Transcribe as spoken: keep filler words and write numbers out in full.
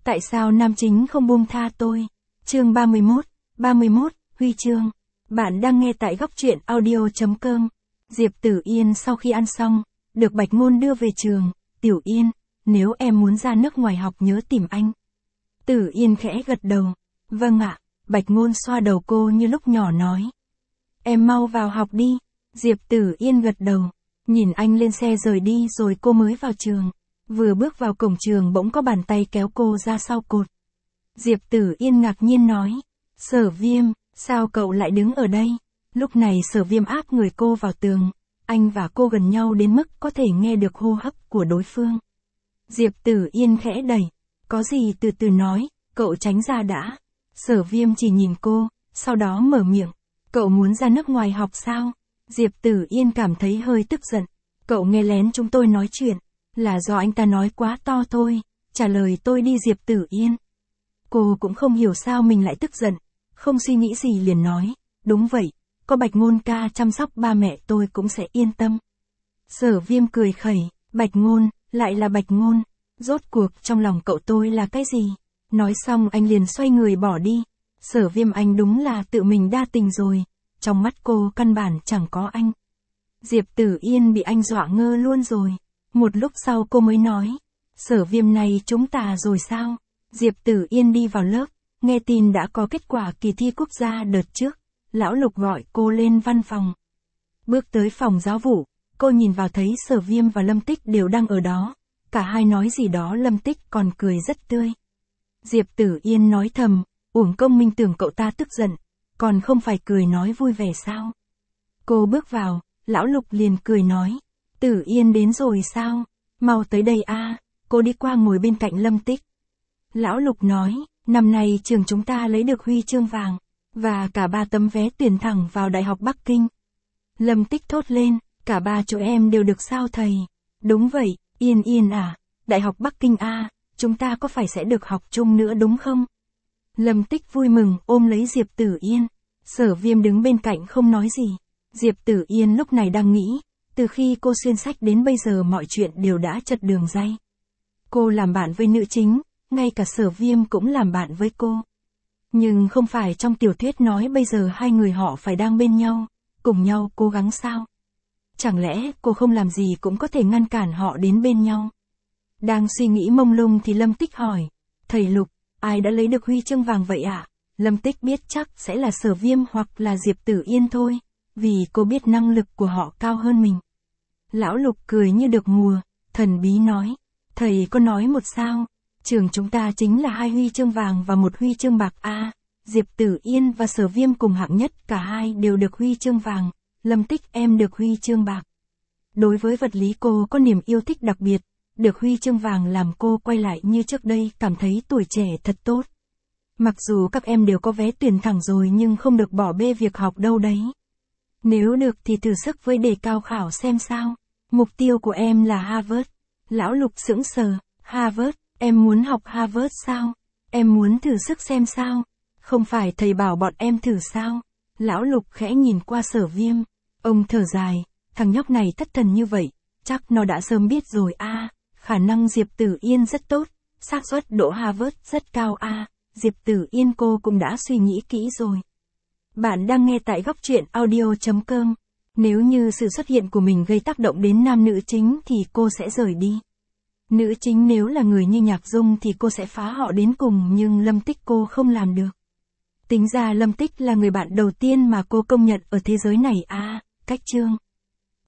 Tại sao nam chính không buông tha tôi? Chương ba mươi mốt, ba mươi mốt, huy chương. Bạn đang nghe tại góc truyện audio chấm com. Diệp Tử Yên sau khi ăn xong, được Bạch Ngôn đưa về trường. Tiểu Yên, nếu em muốn ra nước ngoài học nhớ tìm anh. Tử Yên khẽ gật đầu. Vâng ạ, Bạch Ngôn xoa đầu cô như lúc nhỏ nói. Em mau vào học đi. Diệp Tử Yên gật đầu. Nhìn anh lên xe rời đi rồi cô mới vào trường. Vừa bước vào cổng trường bỗng có bàn tay kéo cô ra sau cột. Diệp Tử Yên ngạc nhiên nói. Sở Viêm, sao cậu lại đứng ở đây? Lúc này Sở Viêm áp người cô vào tường. Anh và cô gần nhau đến mức có thể nghe được hô hấp của đối phương. Diệp Tử Yên khẽ đẩy. Có gì từ từ nói, cậu tránh ra đã. Sở Viêm chỉ nhìn cô, sau đó mở miệng. Cậu muốn ra nước ngoài học sao? Diệp Tử Yên cảm thấy hơi tức giận. Cậu nghe lén chúng tôi nói chuyện. Là do anh ta nói quá to thôi. Trả lời tôi đi Diệp Tử Yên. Cô cũng không hiểu sao mình lại tức giận. Không suy nghĩ gì liền nói. Đúng vậy, có Bạch Ngôn ca chăm sóc ba mẹ tôi cũng sẽ yên tâm. Sở Viêm cười khẩy. Bạch Ngôn, lại là Bạch Ngôn. Rốt cuộc trong lòng cậu tôi là cái gì? Nói xong anh liền xoay người bỏ đi. Sở Viêm anh đúng là tự mình đa tình rồi. Trong mắt cô căn bản chẳng có anh. Diệp Tử Yên bị anh dọa ngơ luôn rồi. Một lúc sau cô mới nói. Sở Viêm này chúng ta rồi sao? Diệp Tử Yên đi vào lớp. Nghe tin đã có kết quả kỳ thi quốc gia đợt trước. Lão Lục gọi cô lên văn phòng. Bước tới phòng giáo vụ. Cô nhìn vào thấy Sở Viêm và Lâm Tích đều đang ở đó. Cả hai nói gì đó Lâm Tích còn cười rất tươi. Diệp Tử Yên nói thầm. Uổng công mình tưởng cậu ta tức giận. Còn không phải cười nói vui vẻ sao? Cô bước vào. Lão Lục liền cười nói. Tử Yên đến rồi sao? Mau tới đây a. Cô đi qua ngồi bên cạnh Lâm Tích. Lão Lục nói. Năm nay trường chúng ta lấy được huy chương vàng. Và cả ba tấm vé tuyển thẳng vào Đại học Bắc Kinh. Lâm Tích thốt lên. Cả ba chỗ em đều được sao thầy? Đúng vậy, Yên Yên à. Đại học Bắc Kinh a. Chúng ta có phải sẽ được học chung nữa đúng không? Lâm Tích vui mừng ôm lấy Diệp Tử Yên. Sở Viêm đứng bên cạnh không nói gì. Diệp Tử Yên lúc này đang nghĩ. Từ khi cô xuyên sách đến bây giờ mọi chuyện đều đã chật đường ray. Cô làm bạn với nữ chính. Ngay cả Sở Viêm cũng làm bạn với cô. Nhưng không phải trong tiểu thuyết nói bây giờ hai người họ phải đang bên nhau. Cùng nhau cố gắng sao? Chẳng lẽ cô không làm gì cũng có thể ngăn cản họ đến bên nhau? Đang suy nghĩ mông lung thì Lâm Tích hỏi. Thầy Lục, ai đã lấy được huy chương vàng vậy ạ? À? Lâm Tích biết chắc sẽ là Sở Viêm hoặc là Diệp Tử Yên thôi. Vì cô biết năng lực của họ cao hơn mình. Lão Lục cười như được mùa, thần bí nói. Thầy có nói một sao? Trường chúng ta chính là hai huy chương vàng và một huy chương bạc a. À, Diệp Tử Yên và Sở Viêm cùng hạng nhất, cả hai đều được huy chương vàng. Lâm Tích em được huy chương bạc. Đối với vật lý cô có niềm yêu thích đặc biệt. Được huy chương vàng làm cô quay lại như trước đây cảm thấy tuổi trẻ thật tốt. Mặc dù các em đều có vé tuyển thẳng rồi nhưng không được bỏ bê việc học đâu đấy. Nếu được thì thử sức với đề cao khảo xem sao. Mục tiêu của em là Harvard. Lão Lục sững sờ. Harvard, em muốn học Harvard sao? Em muốn thử sức xem sao? Không phải thầy bảo bọn em thử sao? Lão Lục khẽ nhìn qua Sở Viêm. Ông thở dài. Thằng nhóc này thất thần như vậy. Chắc nó đã sớm biết rồi a. À, khả năng Diệp Tử Yên rất tốt. Xác suất đỗ Harvard rất cao a. À, Diệp Tử Yên cô cũng đã suy nghĩ kỹ rồi. Bạn đang nghe tại góc truyện audio chấm com. Nếu như sự xuất hiện của mình gây tác động đến nam nữ chính thì cô sẽ rời đi. Nữ chính nếu là người như Nhạc Dung thì cô sẽ phá họ đến cùng nhưng Lâm Tích cô không làm được. Tính ra Lâm Tích là người bạn đầu tiên mà cô công nhận ở thế giới này a. À, cách chương.